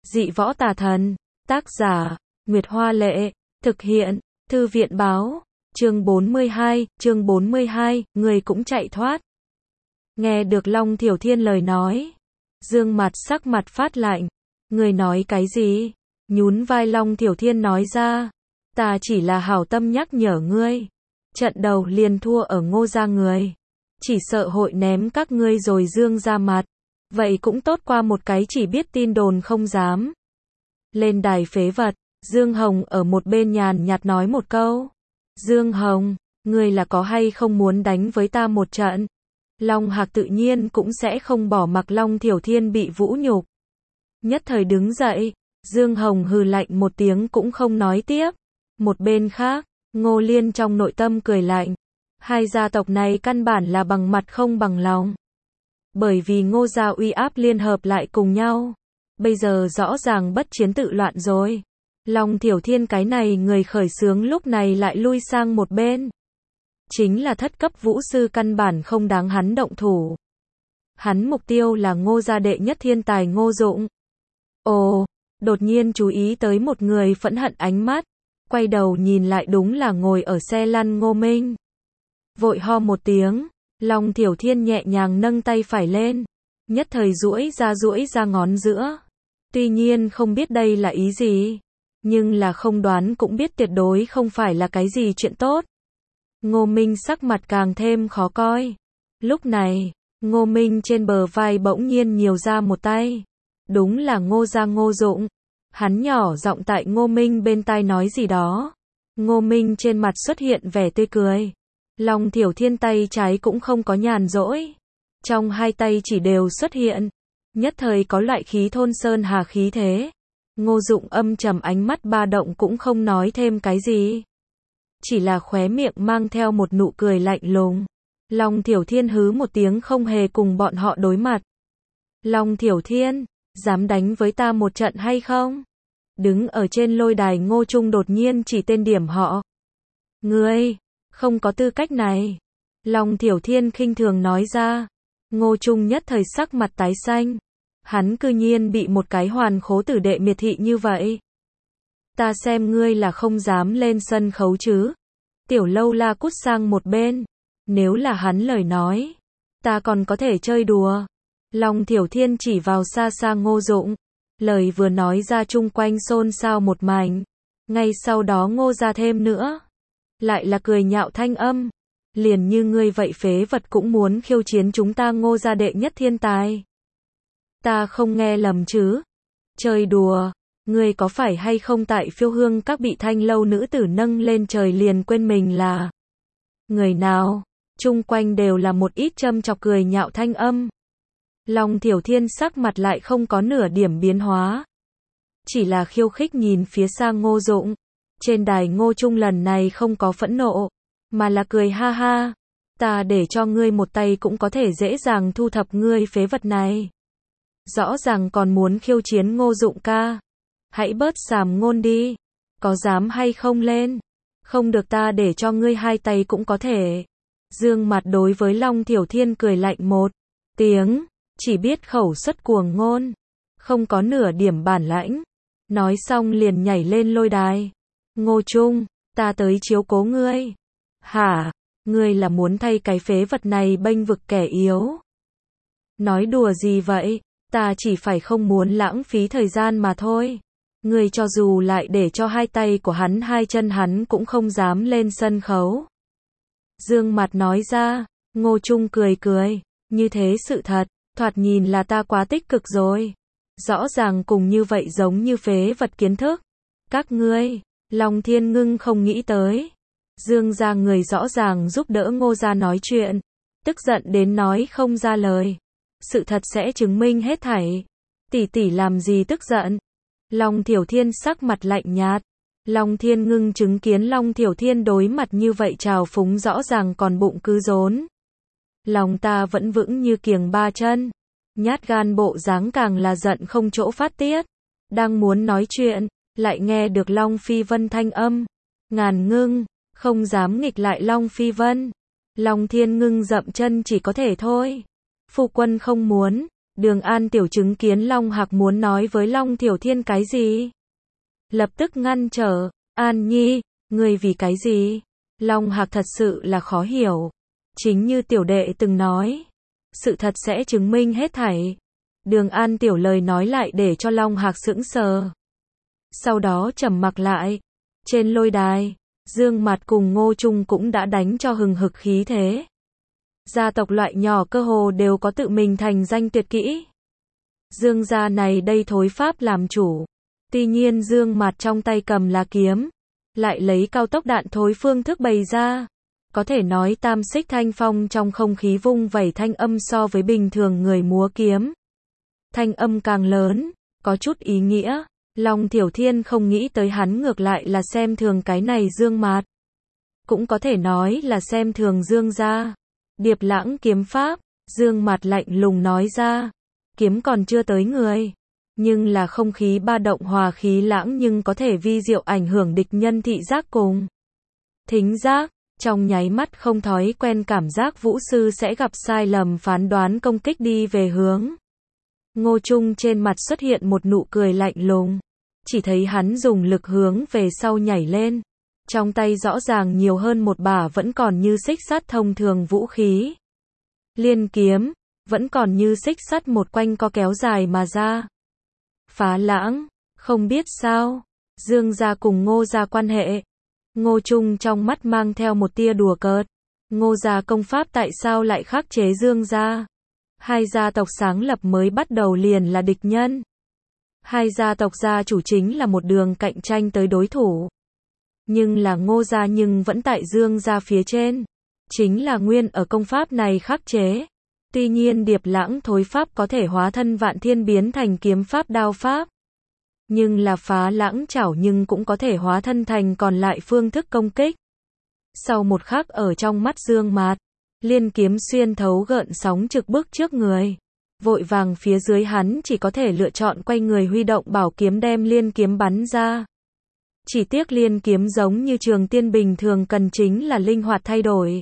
Dị võ tà thần. Tác giả, Nguyệt Hoa Lệ. Thực hiện, Thư viện Báo. Chương 42, người cũng chạy thoát. Nghe được Long Thiểu Thiên lời nói. Dương Mặt sắc mặt phát lạnh. Người nói cái gì? Nhún vai Long Thiểu Thiên nói ra. Ta chỉ là hảo tâm nhắc nhở ngươi. Trận đầu liền thua ở Ngô gia người. Chỉ sợ hội ném các ngươi rồi Dương ra mặt. Vậy cũng tốt qua một cái chỉ biết tin đồn không dám. Lên đài phế vật, Dương Hồng ở một bên nhàn nhạt nói một câu. Dương Hồng, ngươi là có hay không muốn đánh với ta một trận? Long Hạc tự nhiên cũng sẽ không bỏ mặc Long Thiểu Thiên bị vũ nhục. Nhất thời đứng dậy, Dương Hồng hừ lạnh một tiếng cũng không nói tiếp. Một bên khác, Ngô Liên trong nội tâm cười lạnh. Hai gia tộc này căn bản là bằng mặt không bằng lòng. Bởi vì Ngô gia uy áp liên hợp lại cùng nhau. Bây giờ rõ ràng bất chiến tự loạn rồi. Long Thiểu Thiên cái này người khởi xướng lúc này lại lui sang một bên. Chính là thất cấp vũ sư căn bản không đáng hắn động thủ. Hắn mục tiêu là Ngô gia đệ nhất thiên tài Ngô Dụng. Ồ, đột nhiên chú ý tới một người phẫn hận ánh mắt. Quay đầu nhìn lại đúng là ngồi ở xe lăn Ngô Minh. Vội ho một tiếng, Long Thiểu Thiên nhẹ nhàng nâng tay phải lên. Nhất thời duỗi ra ngón giữa. Tuy nhiên không biết đây là ý gì. Nhưng là không đoán cũng biết tuyệt đối không phải là cái gì chuyện tốt. Ngô Minh sắc mặt càng thêm khó coi. Lúc này, Ngô Minh trên bờ vai bỗng nhiên nhiều ra một tay. Đúng là Ngô gia Ngô Dụng. Hắn nhỏ giọng tại Ngô Minh bên tai nói gì đó. Ngô Minh trên mặt xuất hiện vẻ tươi cười. Long Thiểu Thiên tay trái cũng không có nhàn rỗi. Trong hai tay chỉ đều xuất hiện. Nhất thời có loại khí thôn sơn hà khí thế. Ngô Dụng âm trầm ánh mắt ba động cũng không nói thêm cái gì. Chỉ là khóe miệng mang theo một nụ cười lạnh lùng. Long Thiểu Thiên hứ một tiếng không hề cùng bọn họ đối mặt. Long Thiểu Thiên, dám đánh với ta một trận hay không? Đứng ở trên lôi đài Ngô Trung đột nhiên chỉ tên điểm họ. Ngươi, không có tư cách này. Long Thiểu Thiên khinh thường nói ra. Ngô Trung nhất thời sắc mặt tái xanh. Hắn cư nhiên bị một cái hoàn khố tử đệ miệt thị như vậy. Ta xem ngươi là không dám lên sân khấu chứ. Tiểu Lâu La cút sang một bên. Nếu là hắn lời nói, ta còn có thể chơi đùa. Long Thiểu Thiên chỉ vào xa xa Ngô Dụng. Lời vừa nói ra chung quanh xôn xao một mảnh. Ngay sau đó Ngô ra thêm nữa. Lại là cười nhạo thanh âm. Liền như ngươi vậy phế vật cũng muốn khiêu chiến chúng ta Ngô gia đệ nhất thiên tài. Ta không nghe lầm chứ? Chơi đùa, ngươi có phải hay không tại Phiêu Hương các bị Thanh lâu nữ tử nâng lên trời liền quên mình là người nào? Chung quanh đều là một ít châm chọc cười nhạo thanh âm. Long Thiểu Thiên sắc mặt lại không có nửa điểm biến hóa. Chỉ là khiêu khích nhìn phía xa Ngô Dụng. Trên đài Ngô Trung lần này không có phẫn nộ, mà là cười ha ha. Ta để cho ngươi một tay cũng có thể dễ dàng thu thập ngươi phế vật này. Rõ ràng còn muốn khiêu chiến Ngô Dụng ca. Hãy bớt sàm ngôn đi. Có dám hay không lên? Không được ta để cho ngươi hai tay cũng có thể. Dương Mặt đối với Long Thiểu Thiên cười lạnh một tiếng. Chỉ biết khẩu xuất cuồng ngôn. Không có nửa điểm bản lãnh. Nói xong liền nhảy lên lôi đài. Ngô Trung, ta tới chiếu cố ngươi. Hả? Ngươi là muốn thay cái phế vật này bênh vực kẻ yếu? Nói đùa gì vậy? Ta chỉ phải không muốn lãng phí thời gian mà thôi. Ngươi cho dù lại để cho hai tay của hắn hai chân hắn cũng không dám lên sân khấu. Dương Mặt nói ra. Ngô Trung cười cười. Như thế sự thật, thoạt nhìn là ta quá tích cực rồi. Rõ ràng cùng như vậy giống như phế vật kiến thức. Các ngươi, Long Thiên Ngưng không nghĩ tới. Dương gia người rõ ràng giúp đỡ Ngô gia nói chuyện. Tức giận đến nói không ra lời. Sự thật sẽ chứng minh hết thảy. Tỷ tỷ làm gì tức giận? Long Thiểu Thiên sắc mặt lạnh nhạt. Long Thiên Ngưng chứng kiến Long Thiểu Thiên đối mặt như vậy trào phúng rõ ràng còn bụng cứ rốn. Lòng ta vẫn vững như kiềng ba chân. Nhát gan bộ dáng càng là giận không chỗ phát tiết. Đang muốn nói chuyện, lại nghe được Long Phi Vân thanh âm. Ngàn Ngưng, không dám nghịch lại Long Phi Vân. Long Thiên Ngưng dậm chân chỉ có thể thôi. Phu quân không muốn, Đường An Tiểu chứng kiến Long Hạc muốn nói với Long Tiểu Thiên cái gì. Lập tức ngăn trở, An Nhi, ngươi vì cái gì? Long Hạc thật sự là khó hiểu. Chính như tiểu đệ từng nói, sự thật sẽ chứng minh hết thảy. Đường An Tiểu lời nói lại để cho Long Hạc sững sờ. Sau đó trầm mặc lại. Trên lôi đài, Dương Mạt cùng Ngô Trung cũng đã đánh cho hừng hực khí thế. Gia tộc loại nhỏ cơ hồ đều có tự mình thành danh tuyệt kỹ. Dương gia này đây thối pháp làm chủ. Tuy nhiên Dương Mạt trong tay cầm là kiếm, lại lấy cao tốc đạn thối phương thức bày ra. Có thể nói tam xích thanh phong trong không khí vung vẩy thanh âm so với bình thường người múa kiếm. Thanh âm càng lớn, có chút ý nghĩa. Long Tiểu Thiên không nghĩ tới hắn ngược lại là xem thường cái này Dương Mạt. Cũng có thể nói là xem thường Dương gia. Điệp Lãng kiếm pháp, Dương Mạt lạnh lùng nói ra. Kiếm còn chưa tới người, nhưng là không khí ba động hòa khí lãng nhưng có thể vi diệu ảnh hưởng địch nhân thị giác cùng thính giác. Trong nháy mắt không thói quen cảm giác vũ sư sẽ gặp sai lầm phán đoán công kích đi về hướng. Ngô Trung trên mặt xuất hiện một nụ cười lạnh lùng. Chỉ thấy hắn dùng lực hướng về sau nhảy lên. Trong tay rõ ràng nhiều hơn một bả vẫn còn như xích sắt thông thường vũ khí. Liên kiếm, vẫn còn như xích sắt một quanh co kéo dài mà ra. Phá Lãng, không biết sao, Dương gia cùng Ngô gia quan hệ. Ngô Trung trong mắt mang theo một tia đùa cợt. Ngô gia công pháp tại sao lại khắc chế Dương gia? Hai gia tộc sáng lập mới bắt đầu liền là địch nhân. Hai gia tộc gia chủ chính là một đường cạnh tranh tới đối thủ. Nhưng là Ngô gia nhưng vẫn tại Dương gia phía trên. Chính là nguyên ở công pháp này khắc chế. Tuy nhiên Điệp Lãng thối pháp có thể hóa thân vạn thiên biến thành kiếm pháp đao pháp. Nhưng là Phá Lãng chảo nhưng cũng có thể hóa thân thành còn lại phương thức công kích. Sau một khắc ở trong mắt Dương Mạt, liên kiếm xuyên thấu gợn sóng trực bước trước người. Vội vàng phía dưới hắn chỉ có thể lựa chọn quay người huy động bảo kiếm đem liên kiếm bắn ra. Chỉ tiếc liên kiếm giống như trường tiên bình thường cần chính là linh hoạt thay đổi.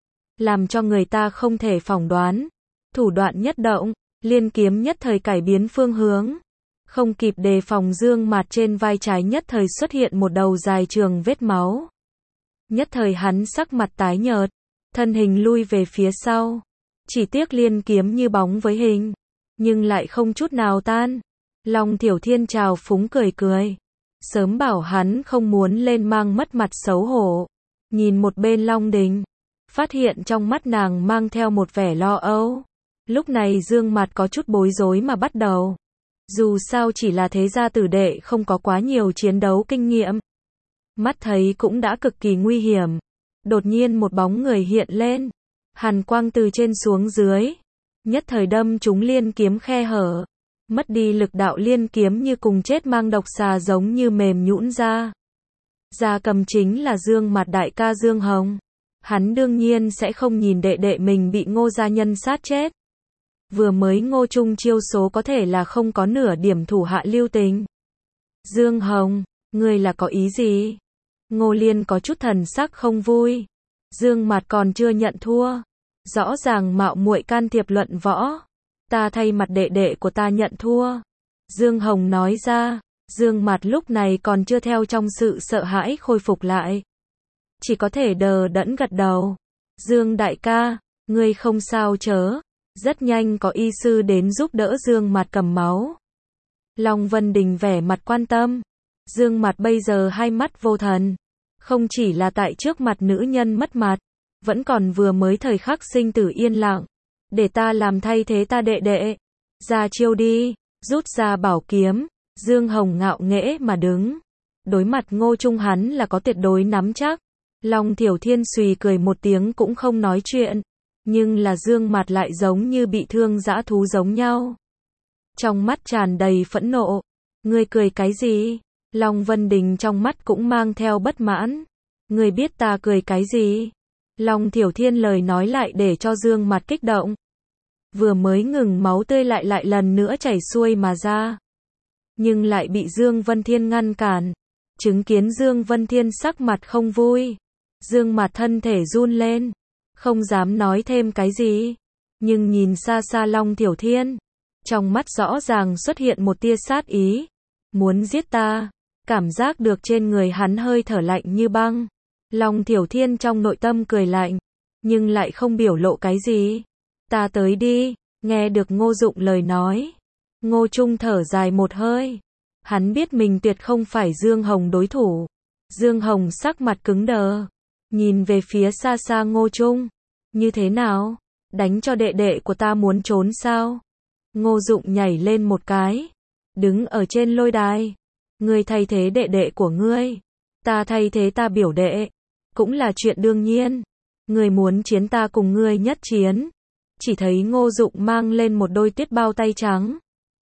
Làm cho người ta không thể phỏng đoán. Thủ đoạn nhất động, liên kiếm nhất thời cải biến phương hướng. Không kịp đề phòng Dương Mạt trên vai trái nhất thời xuất hiện một đầu dài trường vết máu. Nhất thời hắn sắc mặt tái nhợt, thân hình lui về phía sau. Chỉ tiếc liên kiếm như bóng với hình, nhưng lại không chút nào tan. Long Tiểu Thiên trào phúng cười cười. Sớm bảo hắn không muốn lên mang mất mặt xấu hổ. Nhìn một bên Long Đình, phát hiện trong mắt nàng mang theo một vẻ lo âu. Lúc này Dương Mạt có chút bối rối mà bắt đầu. Dù sao chỉ là thế gia tử đệ không có quá nhiều chiến đấu kinh nghiệm. Mắt thấy cũng đã cực kỳ nguy hiểm. Đột nhiên một bóng người hiện lên. Hàn quang từ trên xuống dưới. Nhất thời đâm trúng liên kiếm khe hở. Mất đi lực đạo liên kiếm như cùng chết mang độc xà giống như mềm nhũn ra. Gia cầm chính là Dương Mạt đại ca Dương Hồng. Hắn đương nhiên sẽ không nhìn đệ đệ mình bị Ngô gia nhân sát chết. Vừa mới Ngô Trung chiêu số có thể là không có nửa điểm thủ hạ lưu tình. Dương Hồng, ngươi là có ý gì? Ngô Liên có chút thần sắc không vui. Dương Mạt còn chưa nhận thua. Rõ ràng mạo muội can thiệp luận võ. Ta thay mặt đệ đệ của ta nhận thua. Dương Hồng nói ra. Dương Mạt lúc này còn chưa theo trong sự sợ hãi khôi phục lại. Chỉ có thể đờ đẫn gật đầu. Dương đại ca, ngươi không sao chớ. Rất nhanh có y sư đến giúp đỡ Dương Mạt cầm máu. Long Vân Đình vẻ mặt quan tâm. Dương Mạt bây giờ hai mắt vô thần. Không chỉ là tại trước mặt nữ nhân mất mặt, vẫn còn vừa mới thời khắc sinh tử yên lặng. Để ta làm thay thế ta đệ đệ. Ra chiêu đi, rút ra bảo kiếm. Dương Hồng ngạo nghễ mà đứng. Đối mặt Ngô Trung hắn là có tuyệt đối nắm chắc. Long Tiểu Thiên xùy cười một tiếng cũng không nói chuyện. Nhưng là Dương Mạt lại giống như bị thương dã thú giống nhau. Trong mắt tràn đầy phẫn nộ. Ngươi cười cái gì? Long Vân Đình trong mắt cũng mang theo bất mãn. Ngươi biết ta cười cái gì? Long Tiểu Thiên lời nói lại để cho Dương Mạt kích động. Vừa mới ngừng máu tươi lại lần nữa chảy xuôi mà ra. Nhưng lại bị Dương Vân Thiên ngăn cản. Chứng kiến Dương Vân Thiên sắc mặt không vui. Dương Mạt thân thể run lên. Không dám nói thêm cái gì. Nhưng nhìn xa xa Long Tiểu Thiên. Trong mắt rõ ràng xuất hiện một tia sát ý. Muốn giết ta. Cảm giác được trên người hắn hơi thở lạnh như băng. Long Thiểu Thiên trong nội tâm cười lạnh, nhưng lại không biểu lộ cái gì. Ta tới đi. Nghe được Ngô Dụng lời nói, Ngô Trung thở dài một hơi. Hắn biết mình tuyệt không phải Dương Hồng đối thủ. Dương Hồng sắc mặt cứng đờ, nhìn về phía xa xa Ngô Trung. Như thế nào? Đánh cho đệ đệ của ta muốn trốn sao? Ngô Dụng nhảy lên một cái, đứng ở trên lôi đài. Ngươi thay thế đệ đệ của ngươi, ta thay thế ta biểu đệ, cũng là chuyện đương nhiên. Ngươi muốn chiến ta cùng ngươi nhất chiến. Chỉ thấy Ngô Dụng mang lên một đôi tuyết bao tay trắng.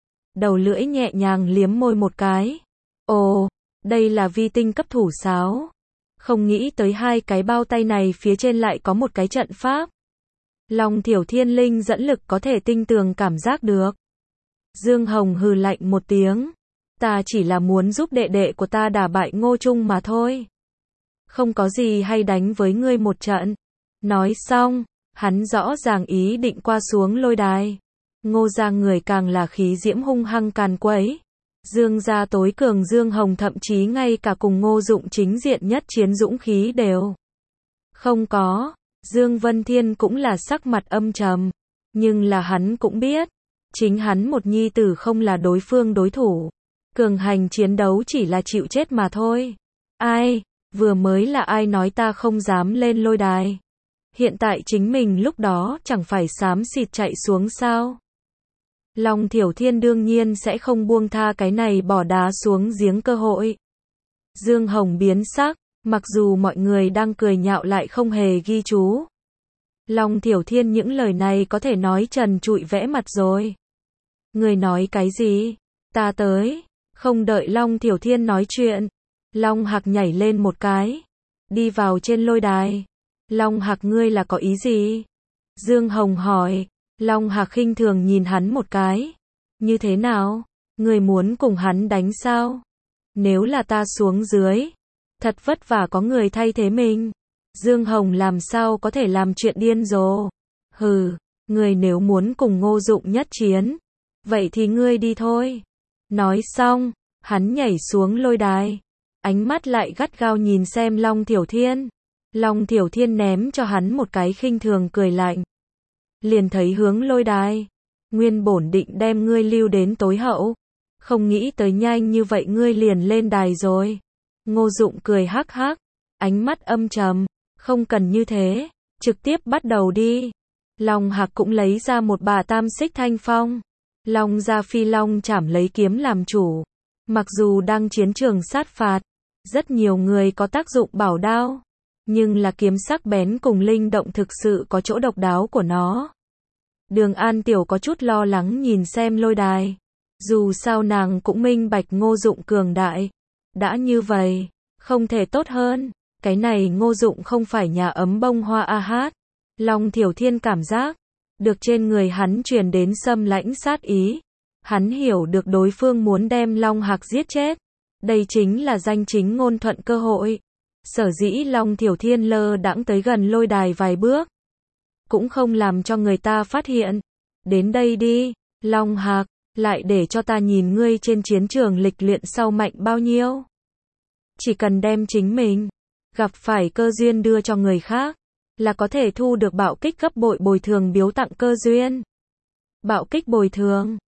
Đầu lưỡi nhẹ nhàng liếm môi một cái. Ồ, đây là vi tinh cấp thủ sáo. Không nghĩ tới hai cái bao tay này phía trên lại có một cái trận pháp. Long Thiểu Thiên linh dẫn lực có thể tinh tường cảm giác được. Dương Hồng hừ lạnh một tiếng. Ta chỉ là muốn giúp đệ đệ của ta đả bại Ngô Trung mà thôi. Không có gì hay đánh với ngươi một trận. Nói xong, hắn rõ ràng ý định qua xuống lôi đài. Ngô gia người càng là khí diễm hung hăng càn quấy. Dương gia tối cường Dương Hồng thậm chí ngay cả cùng Ngô Dụng chính diện nhất chiến dũng khí đều không có. Dương Vân Thiên cũng là sắc mặt âm trầm, nhưng là hắn cũng biết, chính hắn một nhi tử không là đối phương đối thủ. Cường hành chiến đấu chỉ là chịu chết mà thôi. Ai, vừa mới là ai nói ta không dám lên lôi đài? Hiện tại chính mình lúc đó chẳng phải xám xịt chạy xuống sao? Long Thiểu Thiên đương nhiên sẽ không buông tha cái này bỏ đá xuống giếng cơ hội. Dương Hồng biến sắc, mặc dù mọi người đang cười nhạo lại không hề ghi chú. Long Thiểu Thiên những lời này có thể nói trần trụi vẽ mặt rồi. Người nói cái gì? Ta tới. Không đợi Long Thiểu Thiên nói chuyện, Long Hạc nhảy lên một cái, đi vào trên lôi đài. Long Hạc ngươi là có ý gì? Dương Hồng hỏi. Long Hạc khinh thường nhìn hắn một cái. Như thế nào? Ngươi muốn cùng hắn đánh sao? Nếu là ta xuống dưới, thật vất vả có người thay thế mình. Dương Hồng làm sao có thể làm chuyện điên rồ. Hừ, ngươi nếu muốn cùng Ngô Dụng nhất chiến, vậy thì ngươi đi thôi. Nói xong, hắn nhảy xuống lôi đài. Ánh mắt lại gắt gao nhìn xem Long Thiểu Thiên. Long Thiểu Thiên ném cho hắn một cái khinh thường cười lạnh. Liền thấy hướng lôi đài. Nguyên bổn định đem ngươi lưu đến tối hậu. Không nghĩ tới nhanh như vậy ngươi liền lên đài rồi. Ngô Dụng cười hắc hắc. Ánh mắt âm trầm. Không cần như thế. Trực tiếp bắt đầu đi. Long Hạc cũng lấy ra một bả tam xích thanh phong. Long gia phi long chảm lấy kiếm làm chủ. Mặc dù đang chiến trường sát phạt, rất nhiều người có tác dụng bảo đao, nhưng là kiếm sắc bén cùng linh động thực sự có chỗ độc đáo của nó. Đường An Tiểu có chút lo lắng nhìn xem lôi đài. Dù sao nàng cũng minh bạch Ngô Dụng cường đại. Đã như vậy, không thể tốt hơn. Cái này Ngô Dụng không phải nhà ấm bông hoa a hát. Long Thiểu Thiên cảm giác được trên người hắn truyền đến xâm lãnh sát ý. Hắn hiểu được đối phương muốn đem Long Hạc giết chết. Đây chính là danh chính ngôn thuận cơ hội. Sở dĩ Long Thiểu Thiên lơ đãng tới gần lôi đài vài bước, cũng không làm cho người ta phát hiện. Đến đây đi, Long Hạc, lại để cho ta nhìn ngươi trên chiến trường lịch luyện sau mạnh bao nhiêu. Chỉ cần đem chính mình gặp phải cơ duyên đưa cho người khác, là có thể thu được bạo kích gấp bội bồi thường biếu tặng cơ duyên. Bạo kích bồi thường.